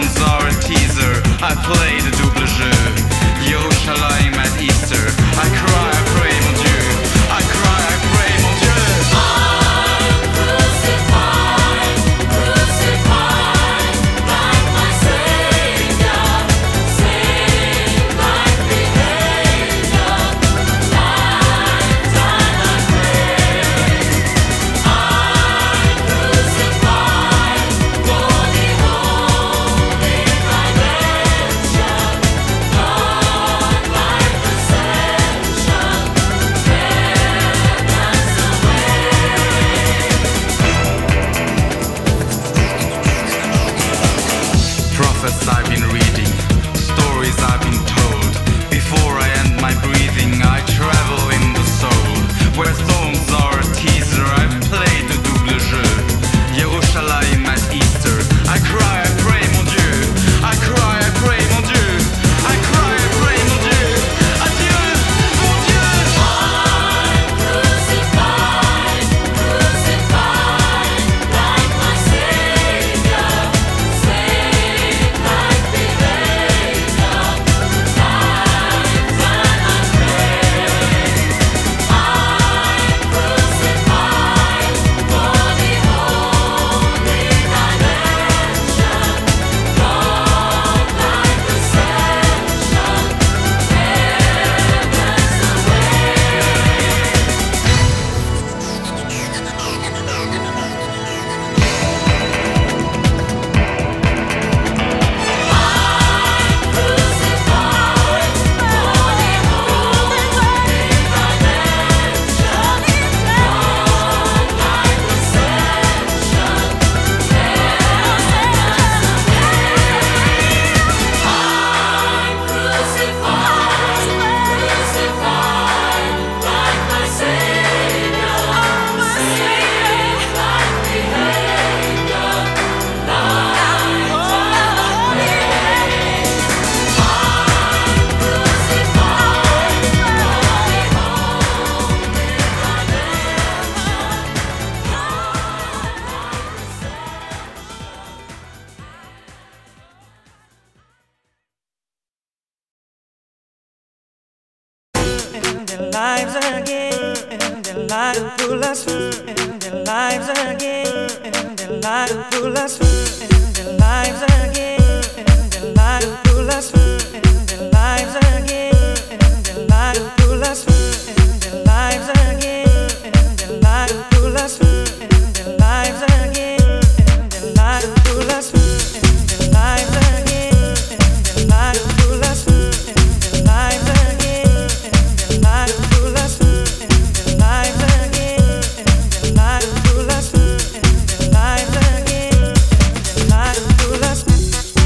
songs are a teaser. I play the double jeu. Yerushalayim at Easter. I cry, I pray, mon Dieu. I cry, I pray, mon Dieu. I'm crucified, crucified, like my Savior, saved like the angel, lifetime I pray. I'm crucified for the holy redemption, God like ascension, heaven's away. Prophets I've been reading, stories I've been told. Before I end my breathing, I travel in the soul. Where thorns are a teaser, I've played the double jeu. Yerushalayim at Easter. I cry, I pray, mon Dieu. I cry, I pray, mon Dieu. I cry, I pray, mon Dieu. Adieu, mon Dieu. I'm crucified, crucified, like my Savior, saved like the angel, lifetime I pray. I'm crucified for the holy redemption, God like ascension, in their lives again, in their lives pull us in their lives again, in their lives pull us in their lives again, in their lives pull us in their lives again, in their lives pull us in their lives again, in their lives pull us in their lives again, in their lives pull us in their lives again, in their lives pull us in their lives again, in their lives pull us in their lives again, in their lives pull us in their lives again, in their lives pull us.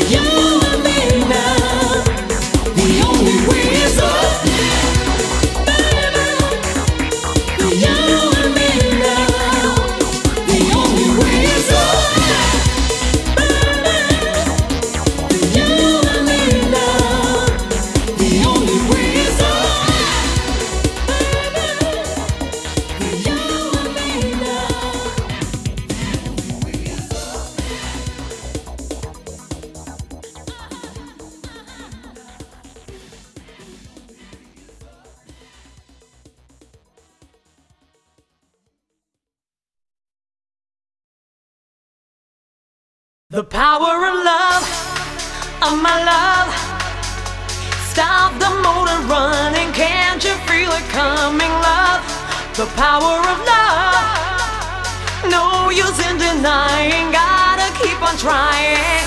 The power of love, of my love. Stop the motor running, can't you feel it coming, love? The power of love, no use in denying, gotta keep on trying.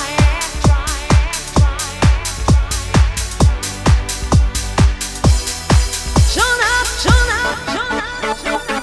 Shut up, shut up, shut up, shut up.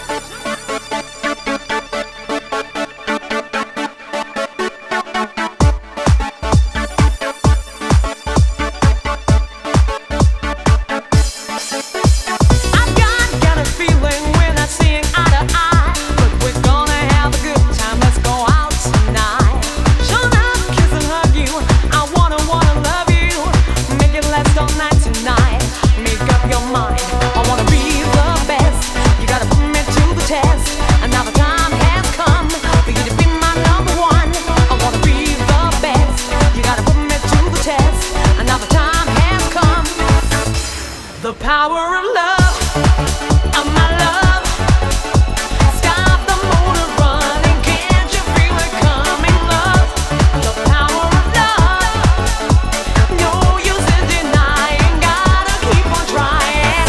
The power of love, of my love. Stop the motor running, can't you feel it coming, love? The power of love, no use in denying, gotta keep on trying.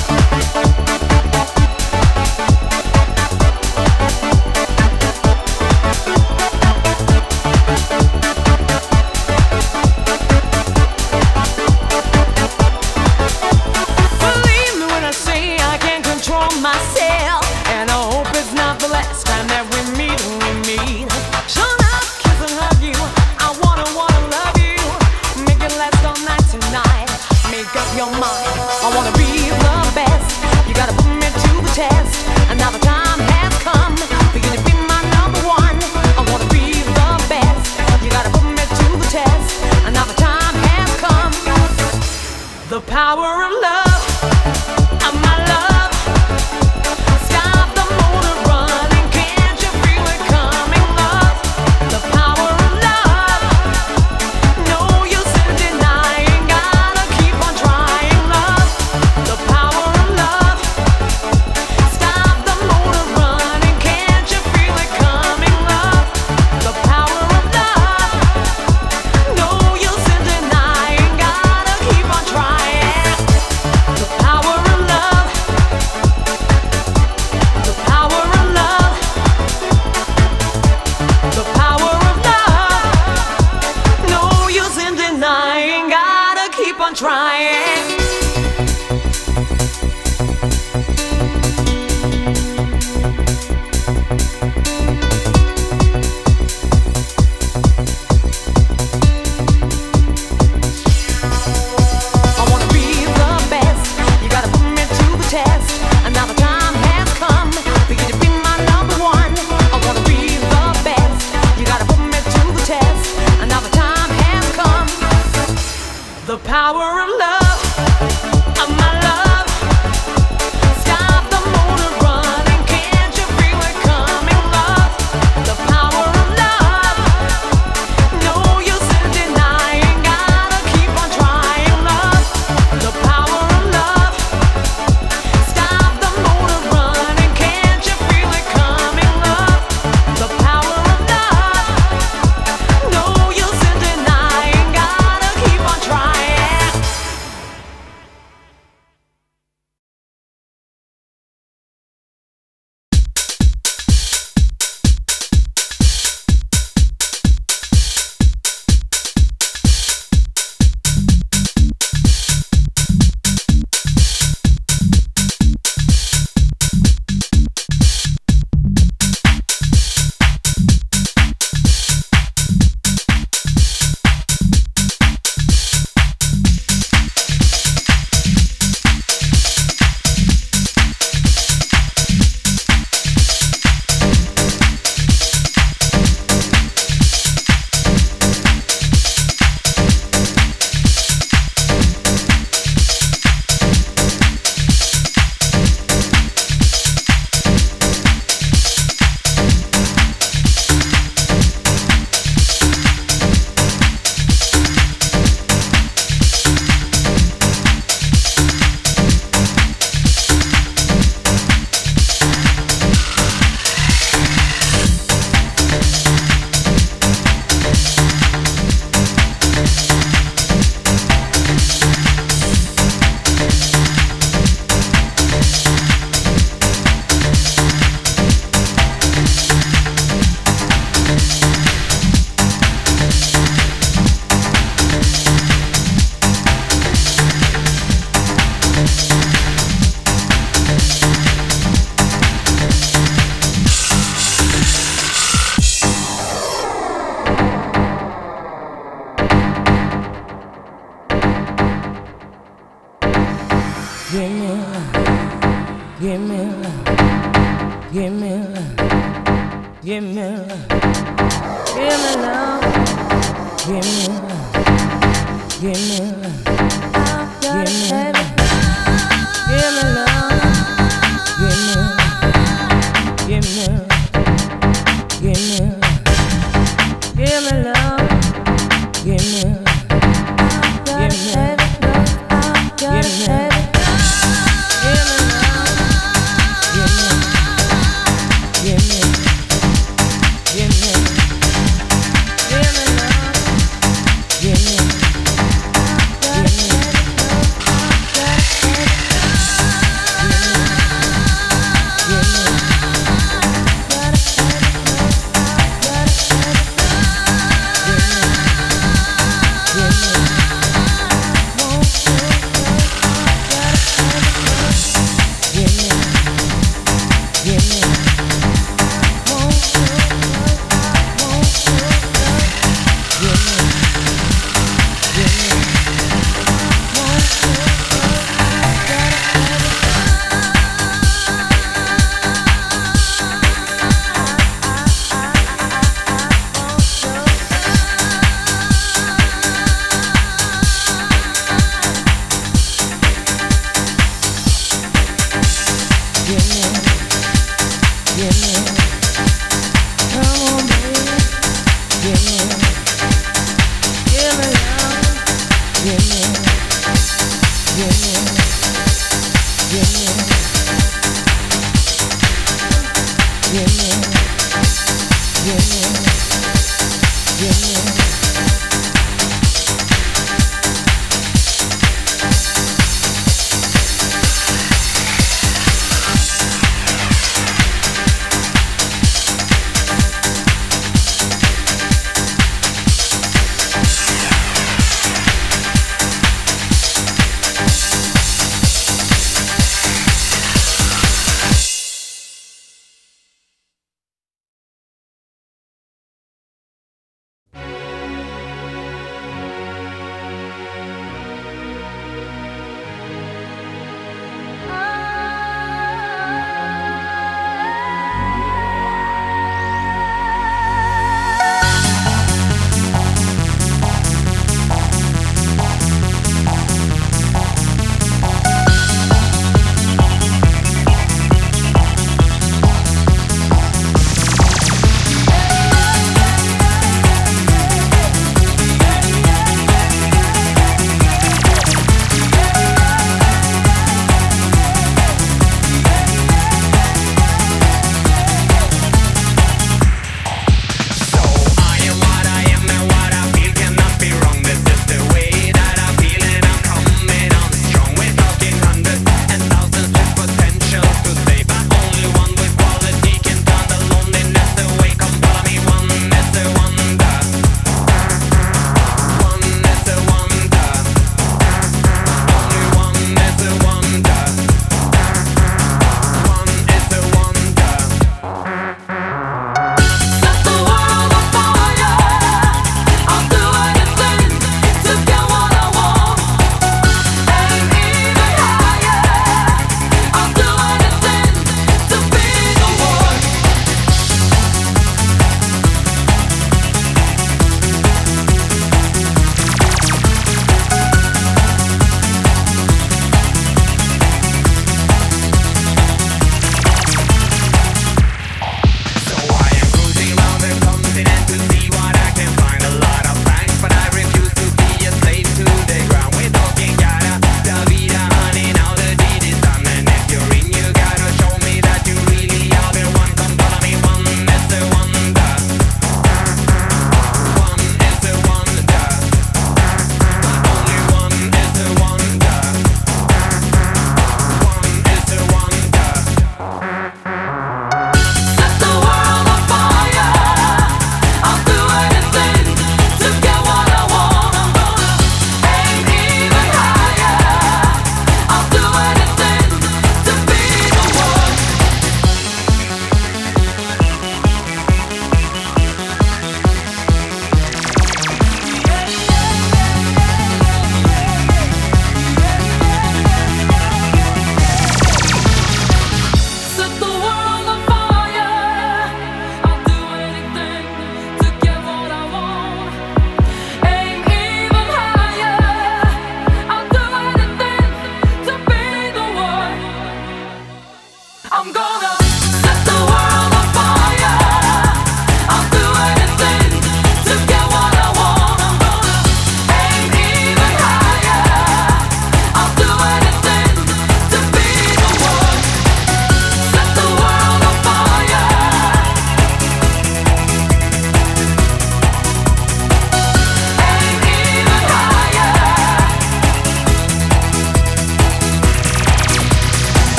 Myself, and I hope it's not the last time that we meet. Shut up, kiss and hug you. I wanna love you. Make it last all night tonight. Make up your mind. I wanna be the best. You gotta put me to the test. And now the time has come for you to be my number one. I wanna be the best. You gotta put me to the test. And now the time has come. The power of love, of my love. Trying. The power of love, of my love. Stop the motor running, can't you feel it coming, love? The power of love, no use in denying, gotta keep on trying, love. The power of love. Stop the motor running, can't you feel it coming, love? The power of love, no use in denying, gotta keep on trying. Give me love, give me love, give me love, give me love, give me love, give me love, give me love, give me love, give me love, give me love, give me love, give me love, give me love, give me love, give me love. Give me love.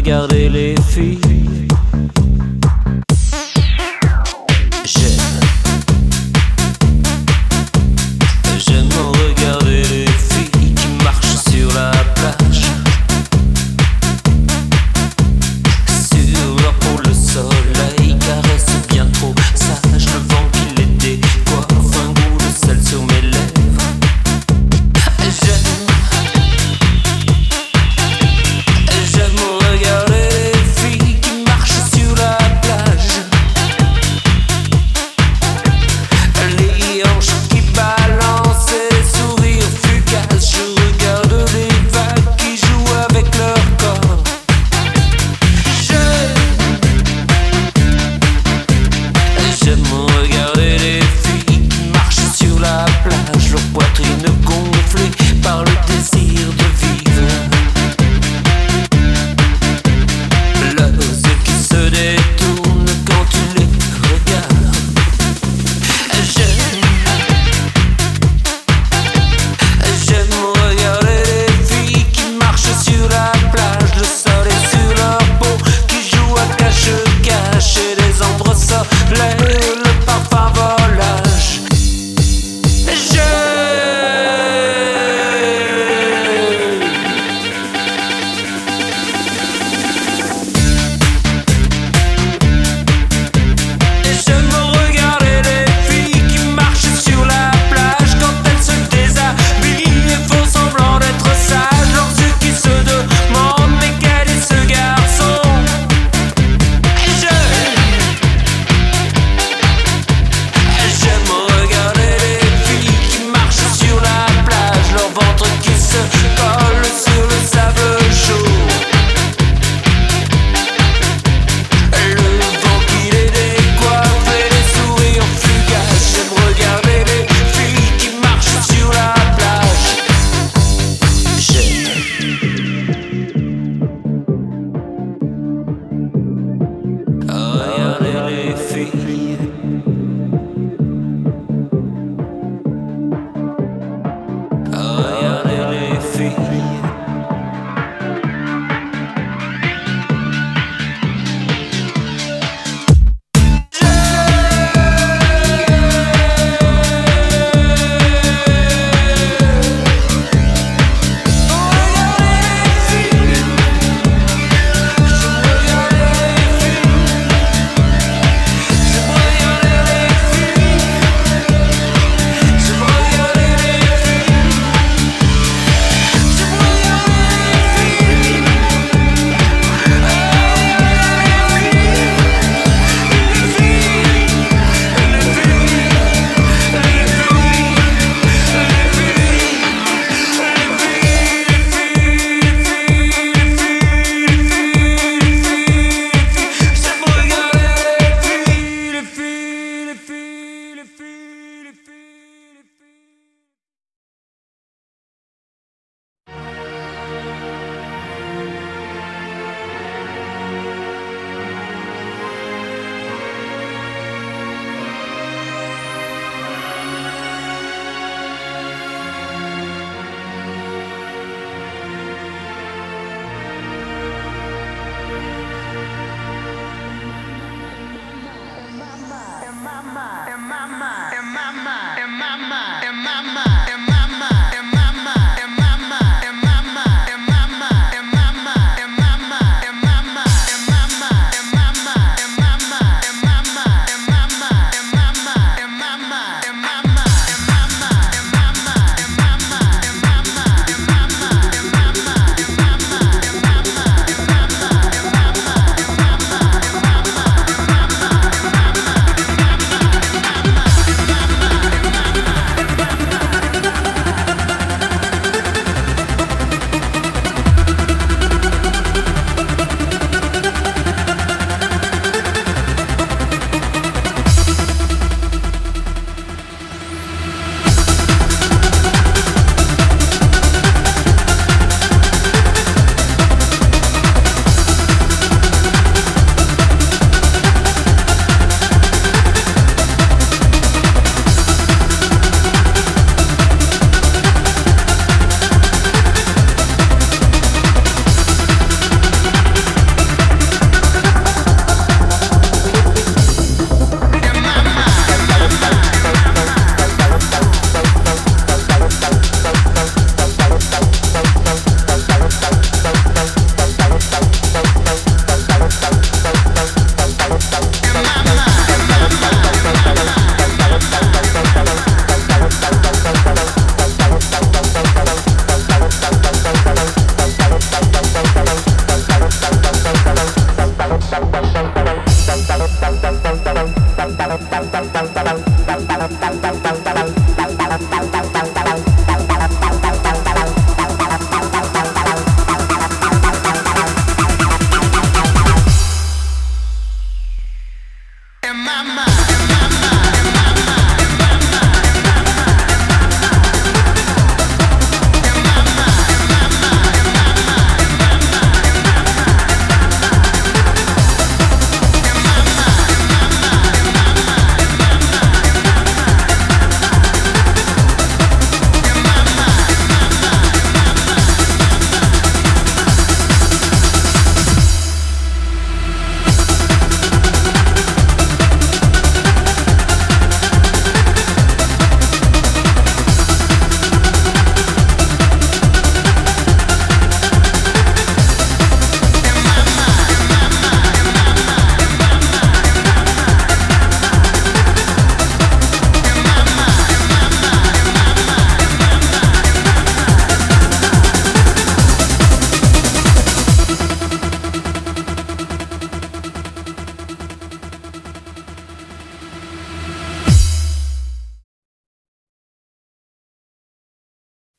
regarder les filles. J'aime regarder les filles qui marchent sur la plage. Sur leur peau le soleil caresse bien trop sage. Le vent qui les décoiffe, un goût de sel sur mes lèvres. J'aime regarder les filles qui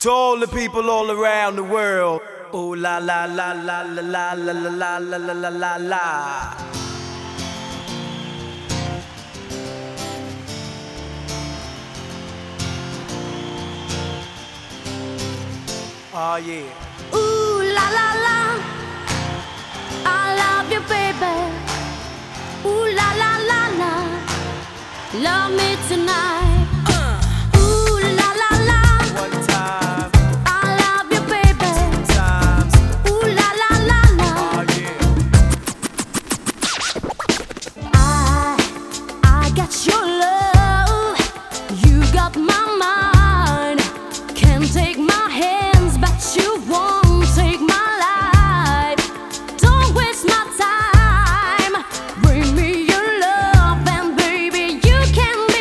To all the people all around the world. Ooh la la la la la la la la la la la la la. Oh yeah. Ooh la la la, I love you, baby. Ooh la la la la, love me tonight. Ooh la la la, One time, I love you, baby. times. Ooh la la la la, Oh yeah. I got your love, you got my mind. Can't take my hands, but you won't take my life. Don't waste my time. Bring me your love, and baby, you can be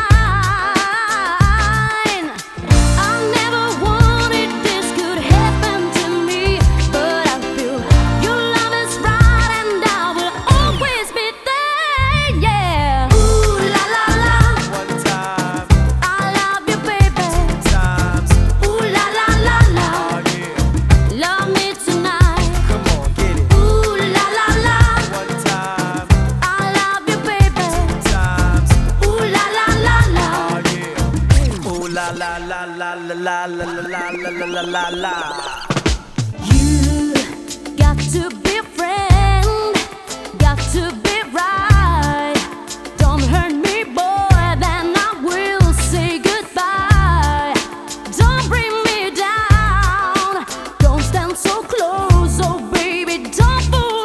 mine. I never wanted this could happen to me, but I feel your love is right, and I will always be there. Yeah. Ooh la la la, One time, I love you, baby. times. Ooh la la la la, Oh yeah. love me tonight. Come on, get it. Ooh la la la, One time, I love you, baby. times. Ooh la la la la, Oh yeah. Ooh la la la la la la la la la la la la. you got to be a friend, got to be right. Don't hurt me, boy, then I will say goodbye. Don't bring me down, don't stand so close, oh baby, don't fool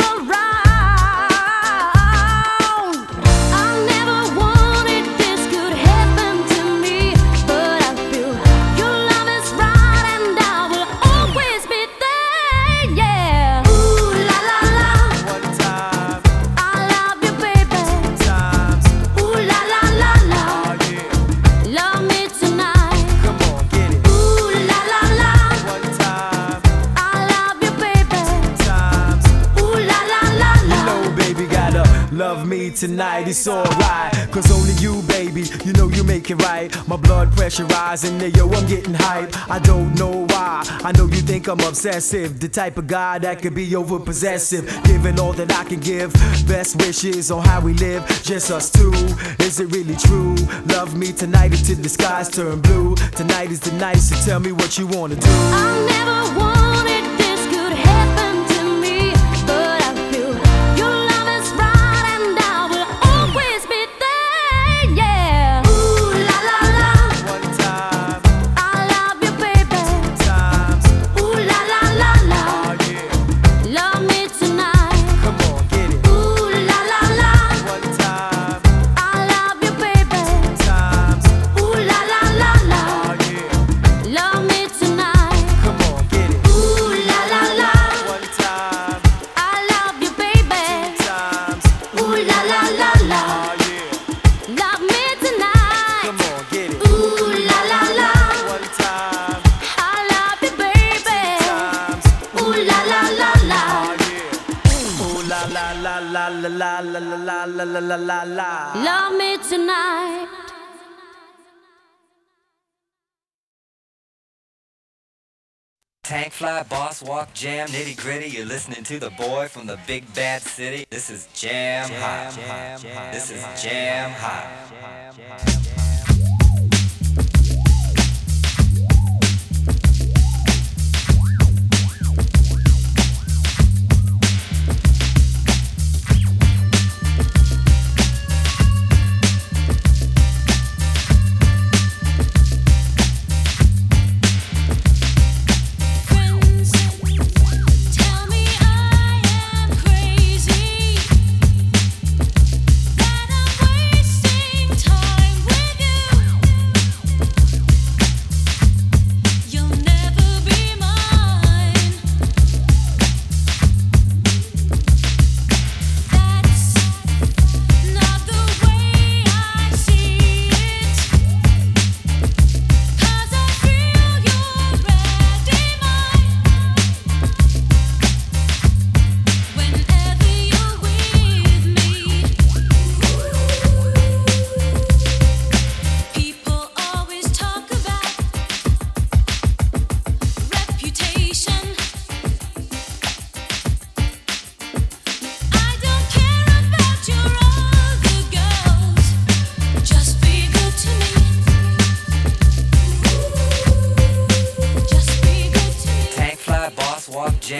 around. I never wanted this could happen to me, but I feel your love is right, and I will always be there. Yeah. Ooh la la la, One time, I love you, baby. times. Ooh la la la la, Oh yeah. love me tonight. Come on, get it. Ooh la la la, One time, I love you, baby. times. Ooh la la la You la. know, baby, gotta love me tonight, it's alright. Cause only you, baby, you know you make it right. My blood pressure rising, yo, I'm getting hype. I don't know why, I know you think I'm obsessive. The type of guy that could be over possessive. Giving all that I can give, best wishes on how we live, just us two. Is it really true? Love me tonight until the skies turn blue. Tonight is the night, so tell me what you wanna do. I never wanted this could happen to me, but I feel your love is right, and I will always be there. Yeah. Ooh la la la, One time, I love you, baby. times. Ooh la la la la, Oh yeah. love me tonight. Come on, get it. Ooh la la la, One time, I love you, baby. times. Ooh la la la la, Oh yeah. love me tonight. Come on, get it. Ooh la la la, One time, I love you, baby. times. Ooh la la la la, Oh yeah. love me tonight. Come on, get it. Ooh la la la, One time, I love you, baby. times. Ooh la la la la, Oh yeah. Ooh la la la la la la la la la la la la la. love me tonight. Tank fly, boss walk, jam, nitty gritty. You're listening to the boy from the big bad city. This is Jam Hot. This is Jam Hot. Friends tell me I am crazy, that I'm wasting time with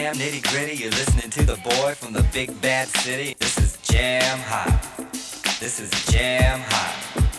jam nitty gritty. You're listening to the boy from the big bad city. This is Jam Hot. This is Jam Hot.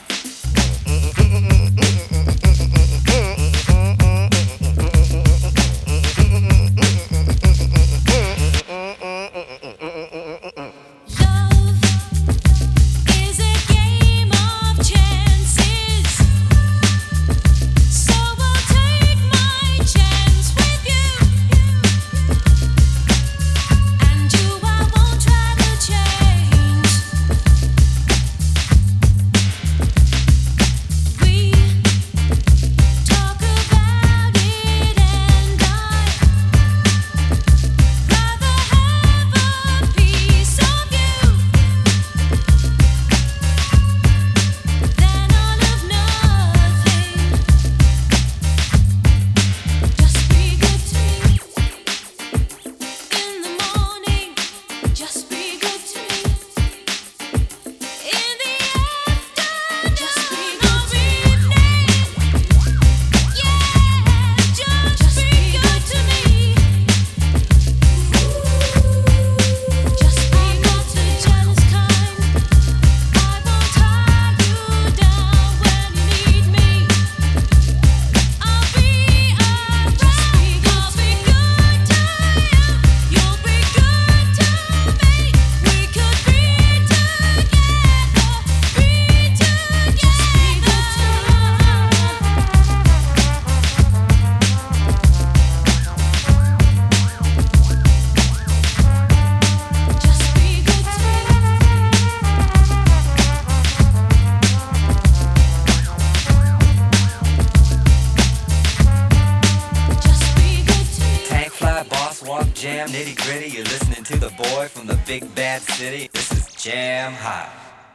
Jam nitty gritty. You're listening to the boy from the big bad city. This is Jam Hot.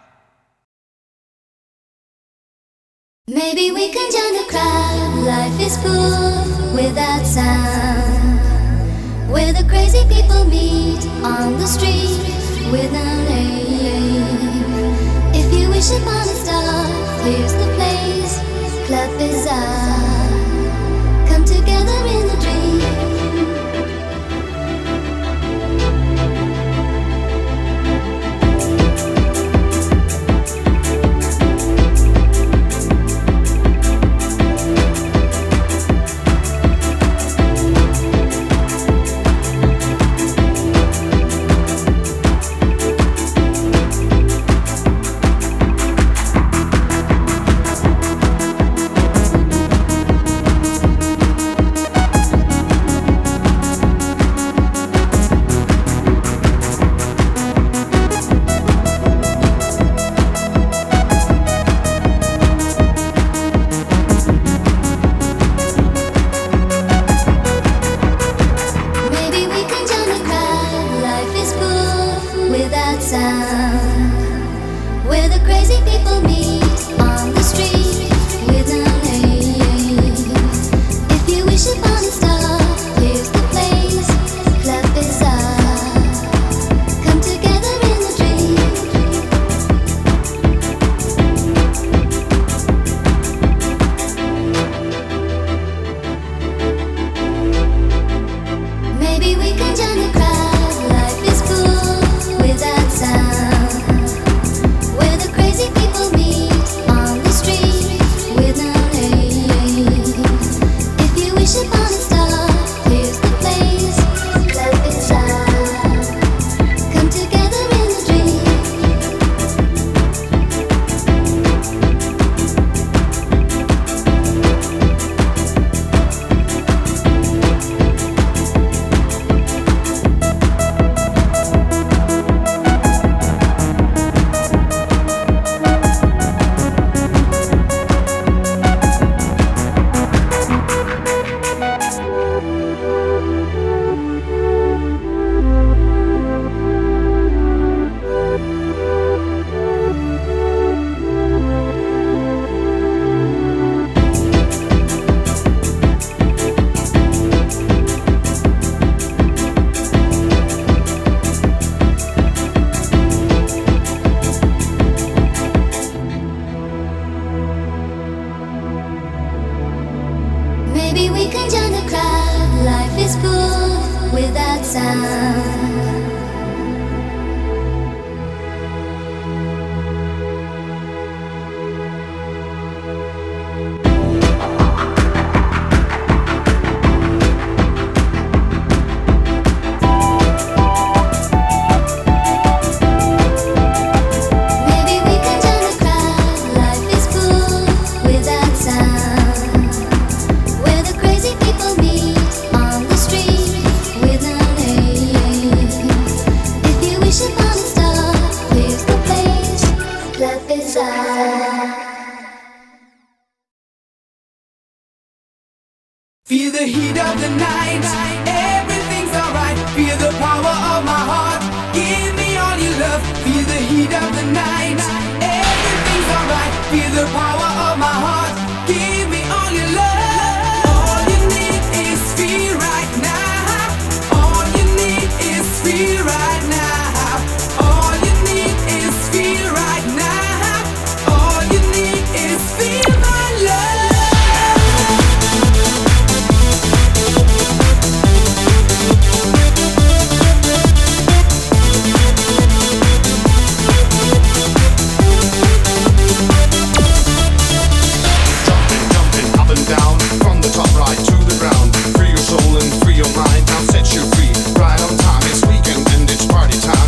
Maybe we can join the crowd. Life is full without sound, where the crazy people meet on the street with no name. If you wish upon a star, here's the place. Club Bizarre. Come together in a dream. People meet Feel the heat of the night. Everything's alright. Feel the power of my heart. Give me all your love. Feel the heat of the night. Everything's alright. Feel the power of my heart. Give me all your love. All you need is feel right now. All you need is feel right now. All you need is feel right now. All you need is feel my love. Down from the top right to the ground. Free your soul and free your mind. I'll set you free right on time. It's weekend and it's party time.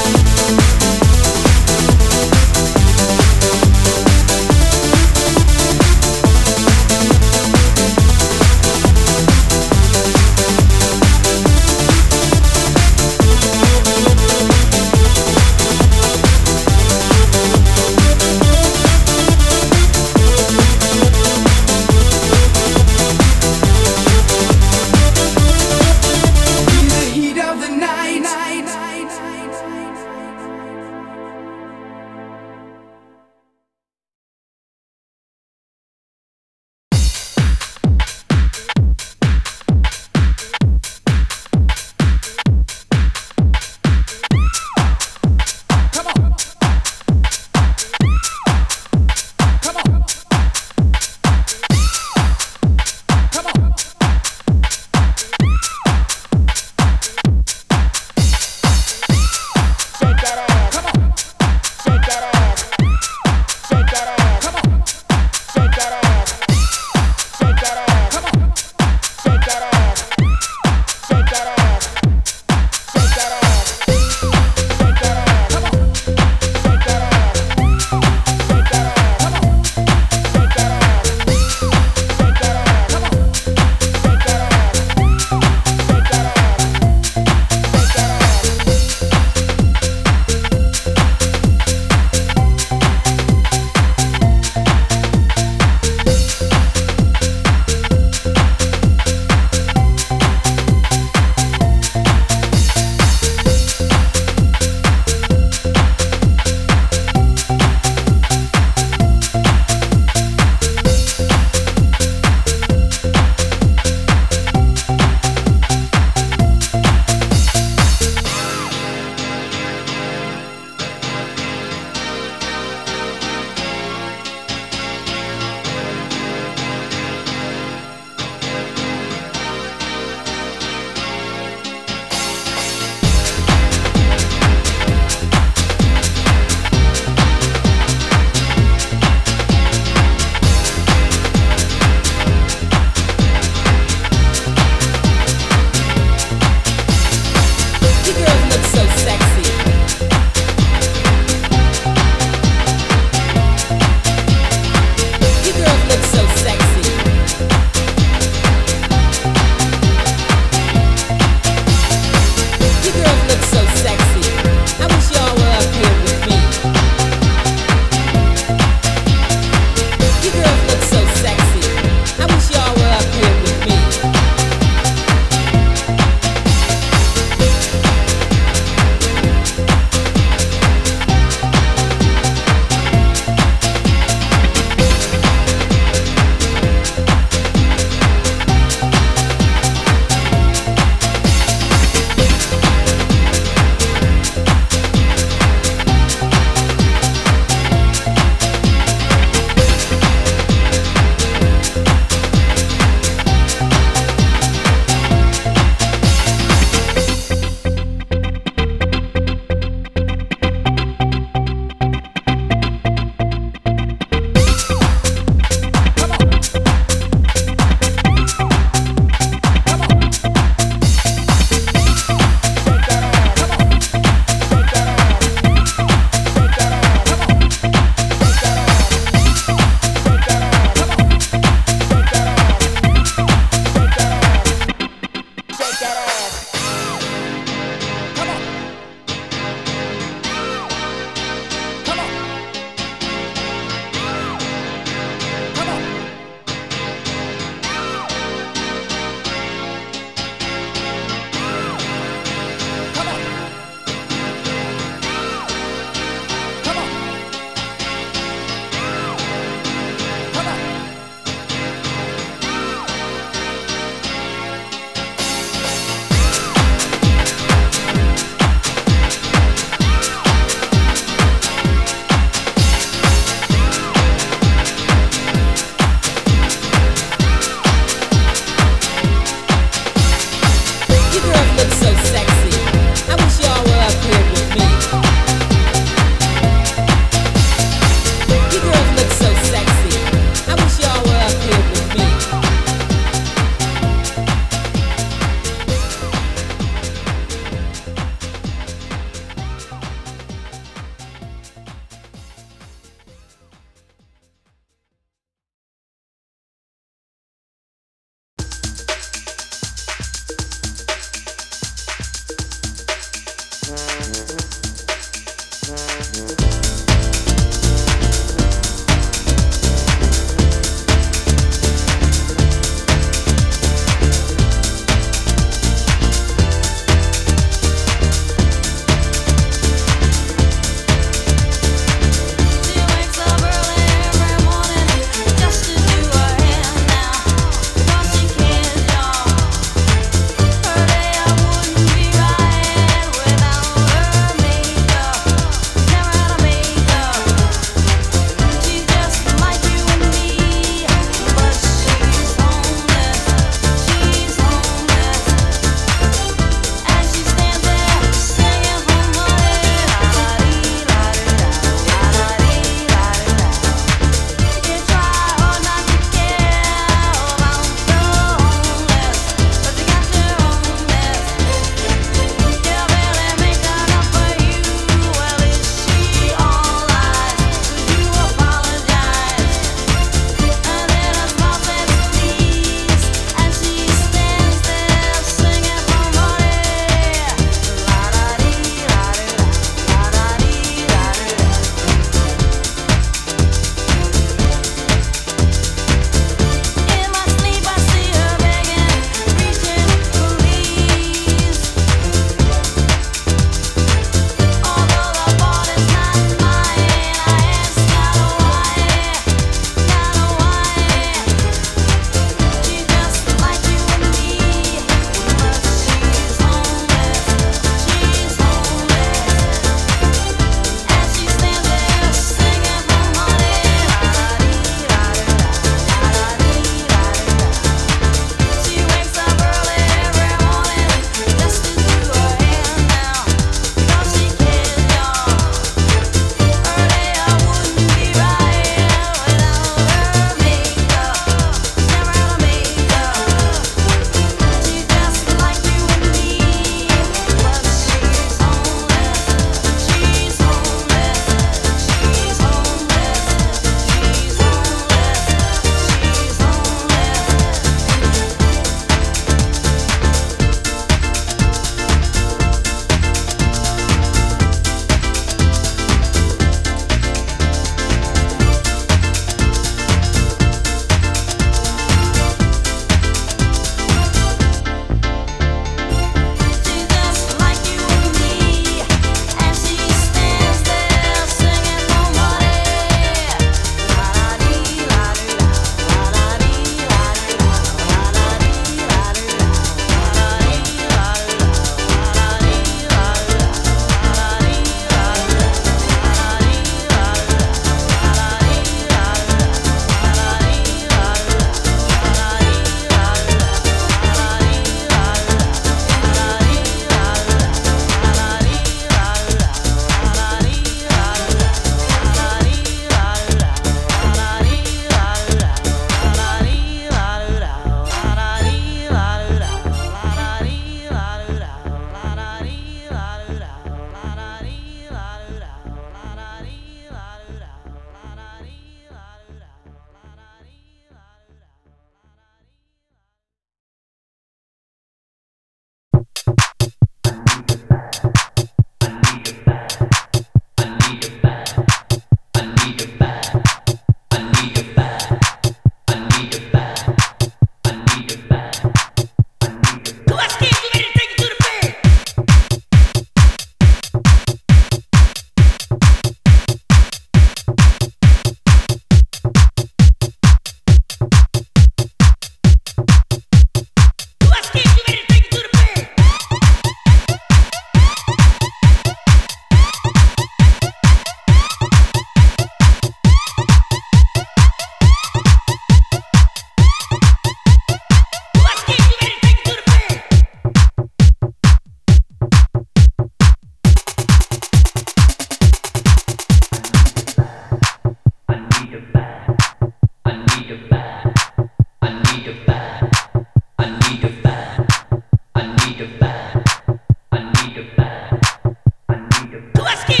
Let's get